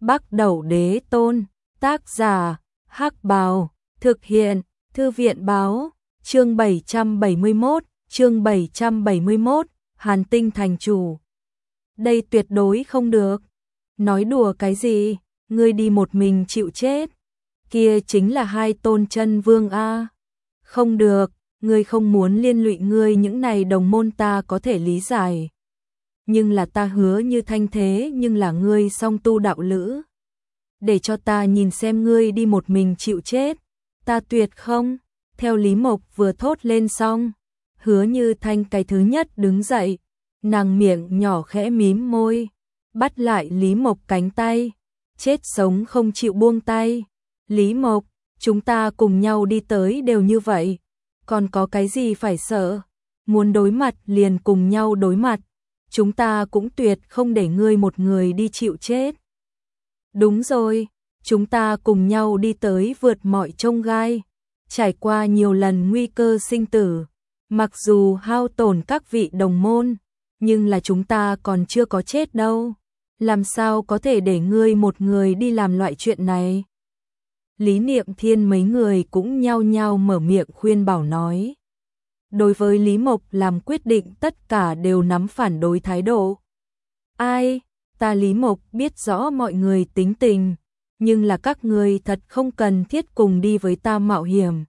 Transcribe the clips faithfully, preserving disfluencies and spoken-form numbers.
Bắc Đẩu Đế Tôn, tác giả, Hắc Bào, thực hiện, Thư viện báo, chương bảy trăm bảy mươi mốt, chương bảy trăm bảy mươi mốt, Hàn Tinh thành chủ. Đây tuyệt đối không được. Nói đùa cái gì, ngươi đi một mình chịu chết. Kia chính là hai tôn chân vương a. Không được, ngươi không muốn liên lụy ngươi những này đồng môn ta có thể lý giải. Nhưng là ta hứa như thanh thế nhưng là ngươi song tu đạo lữ. Để cho ta nhìn xem ngươi đi một mình chịu chết. Ta tuyệt không. Theo Lý Mộc vừa thốt lên xong, hứa như thanh cái thứ nhất đứng dậy, nàng miệng nhỏ khẽ mím môi, bắt lại Lý Mộc cánh tay, chết sống không chịu buông tay. Lý Mộc, chúng ta cùng nhau đi tới đều như vậy, còn có cái gì phải sợ, muốn đối mặt liền cùng nhau đối mặt, chúng ta cũng tuyệt không để ngươi một người đi chịu chết. Đúng rồi, chúng ta cùng nhau đi tới vượt mọi chông gai, trải qua nhiều lần nguy cơ sinh tử, mặc dù hao tổn các vị đồng môn, nhưng là chúng ta còn chưa có chết đâu, làm sao có thể để ngươi một người đi làm loại chuyện này. Lý Niệm Thiên mấy người cũng nhao nhao mở miệng khuyên bảo nói. Đối với Lý Mộc làm quyết định tất cả đều nắm phản đối thái độ. Ai, ta Lý Mộc biết rõ mọi người tính tình, nhưng là các người thật không cần thiết cùng đi với ta mạo hiểm.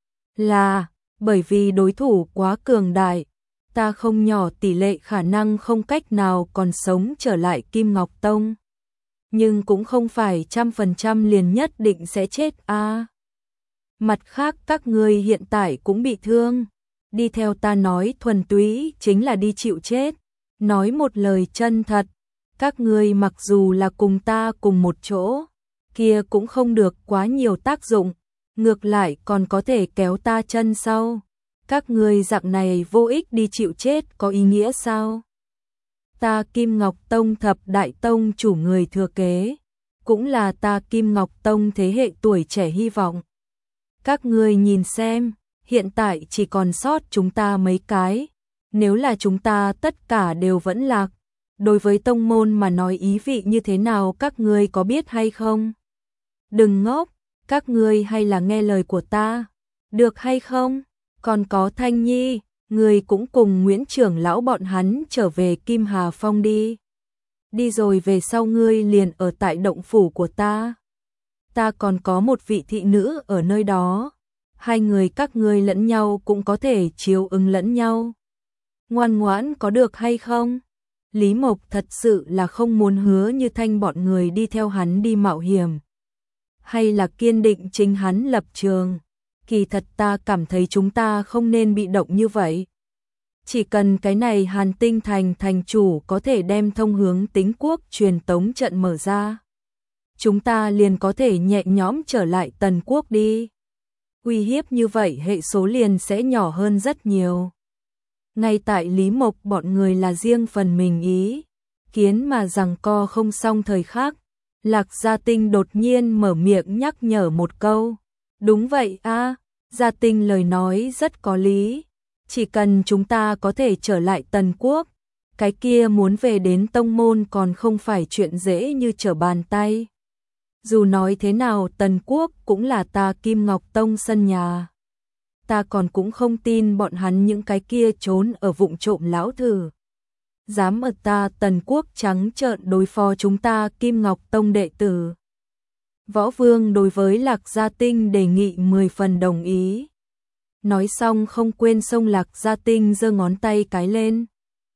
Là, bởi vì đối thủ quá cường đại, ta không nhỏ tỷ lệ khả năng không cách nào còn sống trở lại Kim Ngọc Tông. Nhưng cũng không phải trăm phần trăm liền nhất định sẽ chết a. À. Mặt khác các người hiện tại cũng bị thương, đi theo ta nói thuần túy chính là đi chịu chết. Nói một lời chân thật, các người mặc dù là cùng ta cùng một chỗ, kia cũng không được quá nhiều tác dụng, ngược lại còn có thể kéo ta chân sau. Các người dạng này vô ích đi chịu chết có ý nghĩa sao? Ta Kim Ngọc Tông thập đại tông chủ người thừa kế, cũng là ta Kim Ngọc Tông thế hệ tuổi trẻ hy vọng. Các người nhìn xem, hiện tại chỉ còn sót chúng ta mấy cái, nếu là chúng ta tất cả đều vẫn lạc, đối với tông môn mà nói ý vị như thế nào các ngươi có biết hay không? Đừng ngốc, các ngươi hay là nghe lời của ta, được hay không? Còn có Thanh Nhi, ngươi cũng cùng Nguyễn trưởng lão bọn hắn trở về Kim Hà Phong đi. Đi rồi về sau ngươi liền ở tại động phủ của ta. Ta còn có một vị thị nữ ở nơi đó. Hai người các ngươi lẫn nhau cũng có thể chiếu ứng lẫn nhau. Ngoan ngoãn có được hay không? Lý Mộc thật sự là không muốn hứa như thanh bọn người đi theo hắn đi mạo hiểm. Hay là kiên định chính hắn lập trường. Kỳ thật ta cảm thấy chúng ta không nên bị động như vậy. Chỉ cần cái này Hàn Tinh thành thành chủ có thể đem thông hướng Tính Quốc truyền tống trận mở ra, chúng ta liền có thể nhẹ nhõm trở lại Tần Quốc đi. Uy hiếp như vậy hệ số liền sẽ nhỏ hơn rất nhiều. Ngay tại Lý Mộc bọn người là riêng phần mình ý kiến mà giằng co không xong thời khắc, Lạc Gia Tinh đột nhiên mở miệng nhắc nhở một câu. Đúng vậy a, Gia Tinh lời nói rất có lý. Chỉ cần chúng ta có thể trở lại Tần Quốc, cái kia muốn về đến tông môn còn không phải chuyện dễ như trở bàn tay. Dù nói thế nào Tần Quốc cũng là ta Kim Ngọc Tông sân nhà. Ta còn cũng không tin bọn hắn những cái kia trốn ở vụng trộm lão thử. Dám ở ta Tần Quốc trắng trợn đối phó chúng ta Kim Ngọc Tông đệ tử. Võ Vương đối với Lạc Gia Tinh đề nghị mười phần đồng ý. Nói xong không quên xông Lạc Gia Tinh giơ ngón tay cái lên.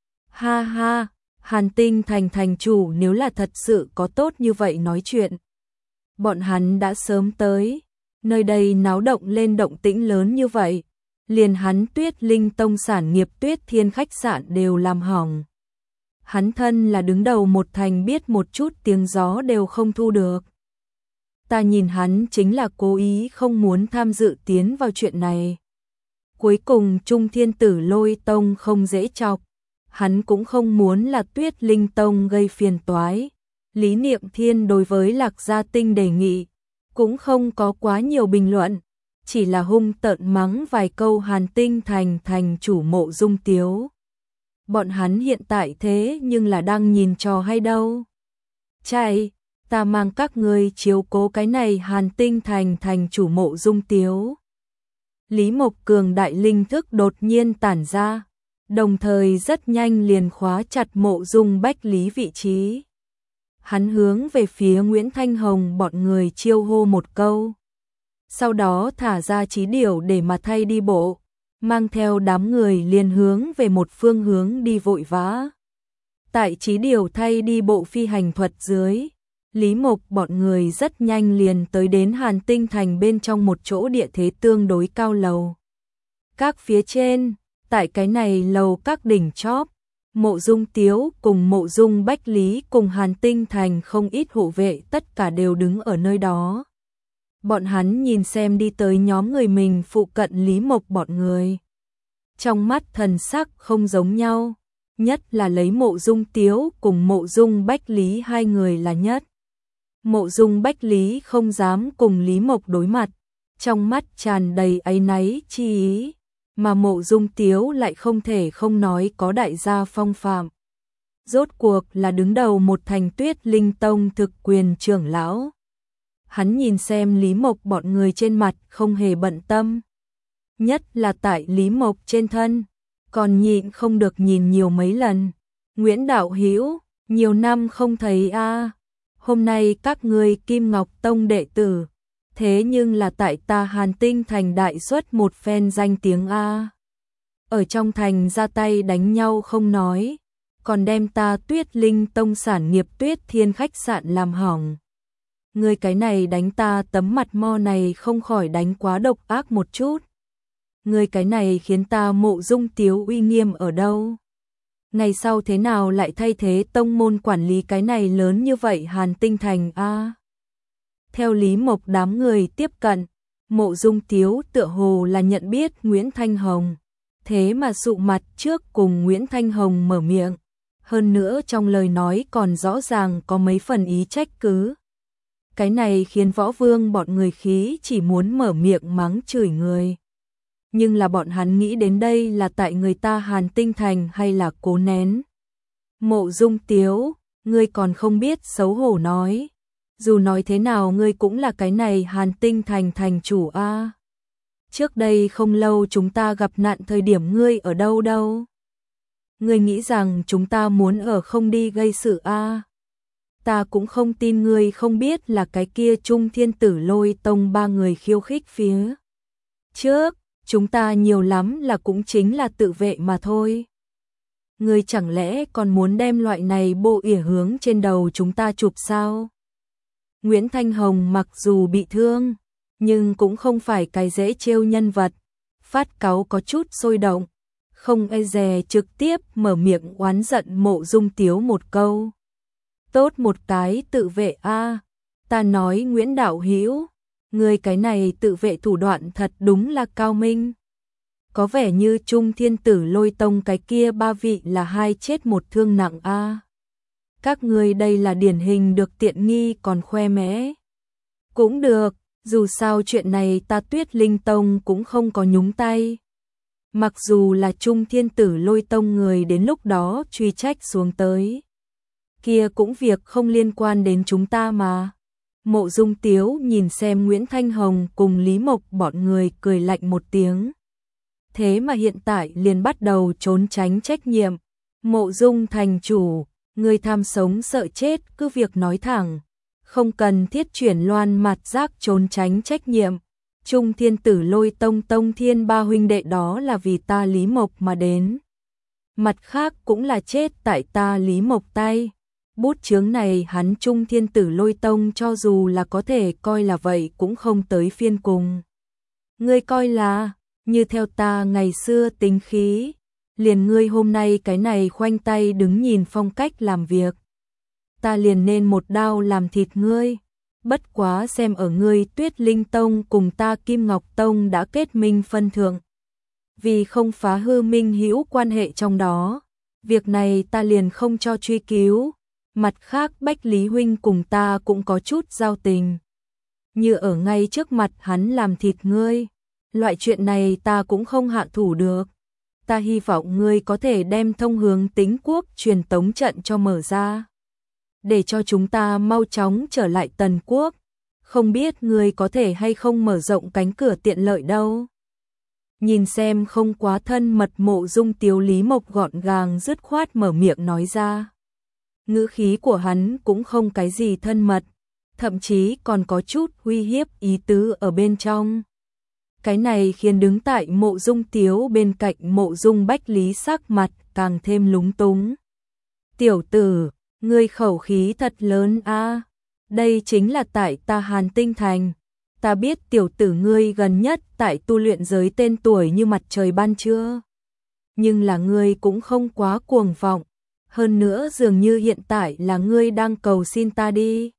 Ha ha, Hàn Tinh thành thành chủ nếu là thật sự có tốt như vậy nói chuyện. Bọn hắn đã sớm tới, nơi đây náo động lên động tĩnh lớn như vậy, liền hắn Tuyết Linh Tông sản nghiệp Tuyết Thiên khách sạn đều làm hỏng. Hắn thân là đứng đầu một thành biết một chút tiếng gió đều không thu được. Ta nhìn hắn chính là cố ý không muốn tham dự tiến vào chuyện này. Cuối cùng Trung Thiên Tử Lôi Tông không dễ chọc, hắn cũng không muốn là Tuyết Linh Tông gây phiền toái. Lý Niệm Thiên đối với Lạc Gia Tinh đề nghị, cũng không có quá nhiều bình luận, chỉ là hung tợn mắng vài câu Hàn Tinh thành thành chủ Mộ Dung Tiếu. Bọn hắn hiện tại thế nhưng là đang nhìn trò hay đâu. Chạy, ta mang các ngươi chiếu cố cái này Hàn Tinh thành thành chủ Mộ Dung Tiếu. Lý Mộc cường đại linh thức đột nhiên tản ra, đồng thời rất nhanh liền khóa chặt Mộ Dung Bách Lý vị trí. Hắn hướng về phía Nguyễn Thanh Hồng bọn người chiêu hô một câu. Sau đó thả ra chí điểu để mà thay đi bộ, mang theo đám người liền hướng về một phương hướng đi vội vã. Tại chí điểu thay đi bộ phi hành thuật dưới, Lý Mộc bọn người rất nhanh liền tới đến Hàn Tinh thành bên trong một chỗ địa thế tương đối cao lầu. Các phía trên, tại cái này lầu các đỉnh chóp, Mộ Dung Tiếu cùng Mộ Dung Bách Lý cùng Hàn Tinh thành không ít hộ vệ tất cả đều đứng ở nơi đó. Bọn hắn nhìn xem đi tới nhóm người mình phụ cận Lý Mộc bọn người. Trong mắt thần sắc không giống nhau, nhất là lấy Mộ Dung Tiếu cùng Mộ Dung Bách Lý hai người là nhất. Mộ Dung Bách Lý không dám cùng Lý Mộc đối mặt, trong mắt tràn đầy áy náy chi ý, mà Mộ Dung Tiếu lại không thể không nói có đại gia phong phạm. Rốt cuộc là đứng đầu một thành Tuyết Linh Tông thực quyền trưởng lão. Hắn nhìn xem Lý Mộc bọn người trên mặt không hề bận tâm. Nhất là tại Lý Mộc trên thân, còn nhịn không được nhìn nhiều mấy lần. Nguyễn Đạo Hữu, nhiều năm không thấy a, hôm nay các ngươi Kim Ngọc Tông đệ tử, thế nhưng là tại ta Hàn Tinh thành đại xuất một phen danh tiếng a. Ở trong thành ra tay đánh nhau không nói, còn đem ta Tuyết Linh Tông sản nghiệp Tuyết Thiên khách sạn làm hỏng. Ngươi cái này đánh ta tấm mặt mo này không khỏi đánh quá độc ác một chút. Ngươi cái này khiến ta Mộ Dung Tiếu uy nghiêm ở đâu? Ngày sau thế nào lại thay thế tông môn quản lý cái này lớn như vậy Hàn Tinh thành a? Theo Lý Mộc đám người tiếp cận, Mộ Dung Tiếu tựa hồ là nhận biết Nguyễn Thanh Hồng, thế mà sụ mặt trước cùng Nguyễn Thanh Hồng mở miệng, hơn nữa trong lời nói còn rõ ràng có mấy phần ý trách cứ. Cái này khiến Võ Vương bọn người khí chỉ muốn mở miệng mắng chửi người. Nhưng là bọn hắn nghĩ đến đây là tại người ta Hàn Tinh thành hay là cố nén. Mộ Dung Tiếu, ngươi còn không biết xấu hổ nói. Dù nói thế nào ngươi cũng là cái này Hàn Tinh thành thành chủ a. Trước đây không lâu chúng ta gặp nạn thời điểm ngươi ở đâu đâu? Ngươi nghĩ rằng chúng ta muốn ở không đi gây sự a? Ta cũng không tin ngươi không biết là cái kia Trung Thiên Tử Lôi Tông ba người khiêu khích phía trước, chúng ta nhiều lắm là cũng chính là tự vệ mà thôi. Ngươi chẳng lẽ còn muốn đem loại này bộ ỉa hướng trên đầu chúng ta chụp sao? Nguyễn Thanh Hồng mặc dù bị thương, nhưng cũng không phải cái dễ trêu nhân vật, phát cáu có chút sôi động, không e dè trực tiếp mở miệng oán giận Mộ Dung Tiếu một câu. Tốt một cái tự vệ a, ta nói Nguyễn Đạo Hữu, người cái này tự vệ thủ đoạn thật đúng là cao minh. Có vẻ như Trung Thiên Tử Lôi Tông cái kia ba vị là hai chết một thương nặng a. Các ngươi đây là điển hình được tiện nghi còn khoe mẽ. Cũng được, dù sao chuyện này ta Tuyết Linh Tông cũng không có nhúng tay. Mặc dù là Trung Thiên Tử Lôi Tông người đến lúc đó truy trách xuống tới, kia cũng việc không liên quan đến chúng ta mà. Mộ Dung Tiếu nhìn xem Nguyễn Thanh Hồng cùng Lý Mộc bọn người cười lạnh một tiếng. Thế mà hiện tại liền bắt đầu trốn tránh trách nhiệm. Mộ Dung thành chủ, người tham sống sợ chết cứ việc nói thẳng, không cần thiết chuyển loan mặt giác trốn tránh trách nhiệm. Trung Thiên Tử Lôi Tông Tông Thiên ba huynh đệ đó là vì ta Lý Mộc mà đến. Mặt khác cũng là chết tại ta Lý Mộc tay. Bút chướng này hắn Trung Thiên Tử Lôi Tông cho dù là có thể coi là vậy cũng không tới phiên cùng. Ngươi coi là, như theo ta ngày xưa tính khí, liền ngươi hôm nay cái này khoanh tay đứng nhìn phong cách làm việc. Ta liền nên một đao làm thịt ngươi. Bất quá xem ở ngươi Tuyết Linh Tông cùng ta Kim Ngọc Tông đã kết minh phân thượng. Vì không phá hư minh hữu quan hệ trong đó, việc này ta liền không cho truy cứu. Mặt khác Bách Lý huynh cùng ta cũng có chút giao tình. Như ở ngay trước mặt hắn làm thịt ngươi, loại chuyện này ta cũng không hạ thủ được. Ta hy vọng ngươi có thể đem thông hướng Tính Quốc truyền tống trận cho mở ra. để cho chúng ta mau chóng trở lại Tần Quốc. Không biết ngươi có thể hay không mở rộng cánh cửa tiện lợi đâu. Nhìn xem không quá thân mật Mộ Dung Tiếu, Lý Mộc gọn gàng dứt khoát mở miệng nói ra. Ngữ khí của hắn cũng không cái gì thân mật, thậm chí còn có chút uy hiếp ý tứ ở bên trong. Cái này khiến đứng tại Mộ Dung Tiếu bên cạnh Mộ Dung Bách Lý sắc mặt càng thêm lúng túng. Tiểu tử, ngươi khẩu khí thật lớn a. Đây chính là tại ta Hàn Tinh Thành. Ta biết tiểu tử ngươi gần nhất tại tu luyện giới tên tuổi như mặt trời ban trưa. Nhưng là ngươi cũng không quá cuồng vọng. Hơn nữa dường như hiện tại là ngươi đang cầu xin ta đi.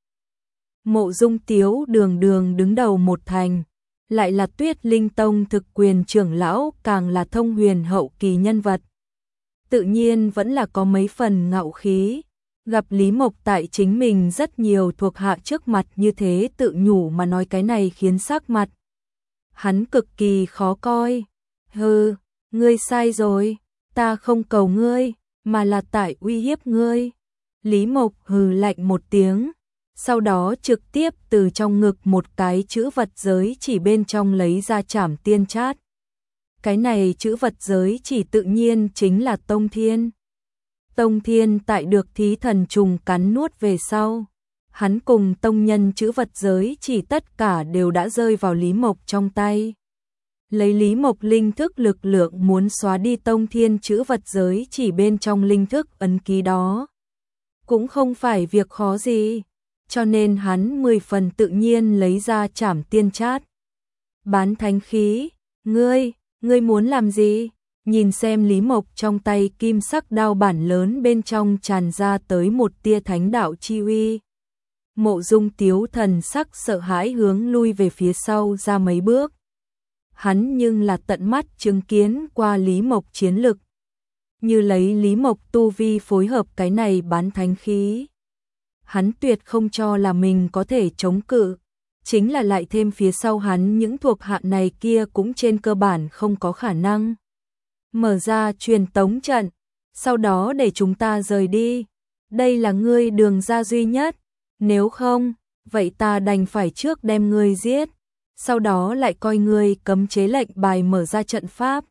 Mộ Dung Tiếu đường đường đứng đầu một thành, lại là Tuyết Linh Tông thực quyền trưởng lão, càng là thông huyền hậu kỳ nhân vật. Tự nhiên vẫn là có mấy phần ngạo khí. Gặp Lý Mộc tại chính mình rất nhiều thuộc hạ trước mặt như thế tự nhủ mà nói, cái này khiến sắc mặt hắn cực kỳ khó coi. Hừ, ngươi sai rồi, ta không cầu ngươi, mà là tại uy hiếp ngươi. Lý Mộc hừ lạnh một tiếng, sau đó trực tiếp từ trong ngực một cái chữ vật giới chỉ bên trong lấy ra Trảm Tiên Chát. Cái này chữ vật giới chỉ tự nhiên chính là Tông Thiên. Tông Thiên tại được thí thần trùng cắn nuốt về sau, hắn cùng tông nhân chữ vật giới chỉ tất cả đều đã rơi vào Lý Mộc trong tay. Lấy Lý Mộc linh thức lực lượng muốn xóa đi Tông Thiên chữ vật giới chỉ bên trong linh thức ấn ký đó, cũng không phải việc khó gì, cho nên hắn mười phần tự nhiên lấy ra Trảm Tiên Chát. Bán thánh khí, ngươi, ngươi muốn làm gì? Nhìn xem Lý Mộc trong tay kim sắc đao bản lớn bên trong tràn ra tới một tia thánh đạo chi uy. Mộ Dung Tiếu thần sắc sợ hãi hướng lui về phía sau ra mấy bước. Hắn nhưng là tận mắt chứng kiến qua Lý Mộc chiến lực. Như lấy Lý Mộc tu vi phối hợp cái này bán thánh khí, hắn tuyệt không cho là mình có thể chống cự. Chính là lại thêm phía sau hắn những thuộc hạ này kia cũng trên cơ bản không có khả năng. Mở ra truyền tống trận, sau đó để chúng ta rời đi. Đây là ngươi đường ra duy nhất, nếu không, vậy ta đành phải trước đem ngươi giết, sau đó lại coi ngươi cấm chế lệnh bài mở ra trận pháp.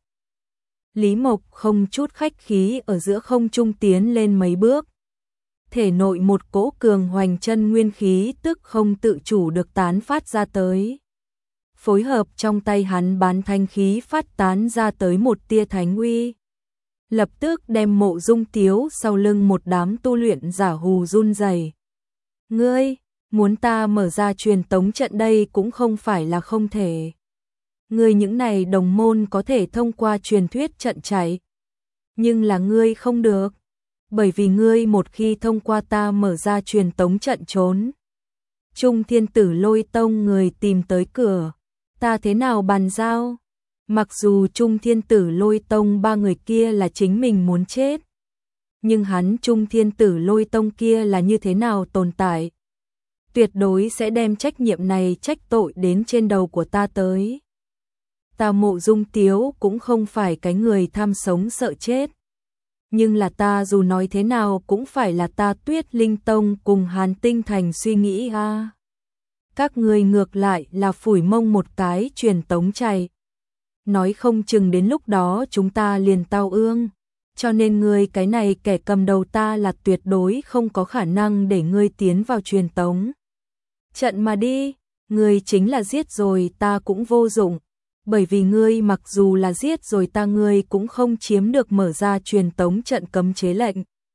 Lý Mộc không chút khách khí ở giữa không trung tiến lên mấy bước. Thể nội một cỗ cường hoành chân nguyên khí tức không tự chủ được tán phát ra tới. Phối hợp trong tay hắn bán thanh khí phát tán ra tới một tia thánh uy. Lập tức đem Mộ Dung Tiếu sau lưng một đám tu luyện giả hù run rẩy. Ngươi, muốn ta mở ra truyền tống trận đây cũng không phải là không thể. Ngươi những này đồng môn có thể thông qua truyền thuyết trận chạy. Nhưng là ngươi không được. Bởi vì ngươi một khi thông qua ta mở ra truyền tống trận trốn. Trung Thiên Tử Lôi Tông người tìm tới cửa. Ta thế nào bàn giao? Mặc dù Trung Thiên Tử Lôi Tông ba người kia là chính mình muốn chết, nhưng hắn Trung Thiên Tử Lôi Tông kia là như thế nào tồn tại? Tuyệt đối sẽ đem trách nhiệm này trách tội đến trên đầu của ta tới. Ta Mộ Dung Tiếu cũng không phải cái người tham sống sợ chết. Nhưng là ta dù nói thế nào cũng phải là ta Tuyết Linh Tông cùng Hàn Tinh Thành suy nghĩ a. À. Các người ngược lại là phủi mông một cái truyền tống chạy. Nói không chừng đến lúc đó chúng ta liền tao ương. Cho nên ngươi cái này kẻ cầm đầu ta là tuyệt đối không có khả năng để ngươi tiến vào truyền tống trận mà đi. Ngươi chính là giết rồi ta cũng vô dụng. Bởi vì ngươi mặc dù là giết rồi ta, ngươi cũng không chiếm được mở ra truyền tống trận cấm chế lệnh.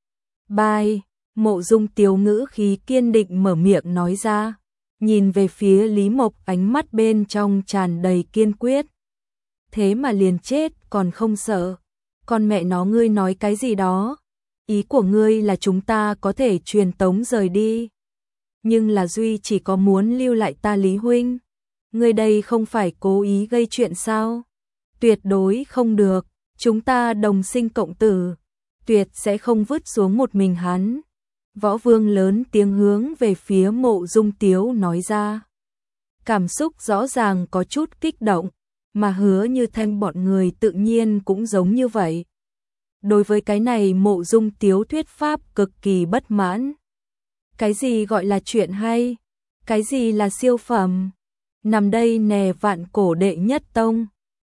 Bye. Mộ Dung Tiếu ngữ khí kiên định mở miệng nói ra. Nhìn về phía Lý Mộc, ánh mắt bên trong tràn đầy kiên quyết. Thế mà liền chết còn không sợ? Con mẹ nó, ngươi nói cái gì đó? Ý của ngươi là chúng ta có thể truyền tống rời đi. Nhưng là duy chỉ có muốn lưu lại ta Lý huynh. Ngươi đây không phải cố ý gây chuyện sao? Tuyệt đối không được, chúng ta đồng sinh cộng tử, tuyệt sẽ không vứt xuống một mình hắn. Võ Vương lớn tiếng hướng về phía Mộ Dung Tiếu nói ra. Cảm xúc rõ ràng có chút kích động, mà Hứa Như Thanh bọn người tự nhiên cũng giống như vậy. Đối với cái này Mộ Dung Tiếu thuyết pháp cực kỳ bất mãn. Cái gì gọi là chuyện hay? Cái gì là siêu phẩm? Nằm đây nè vạn cổ đệ nhất tông.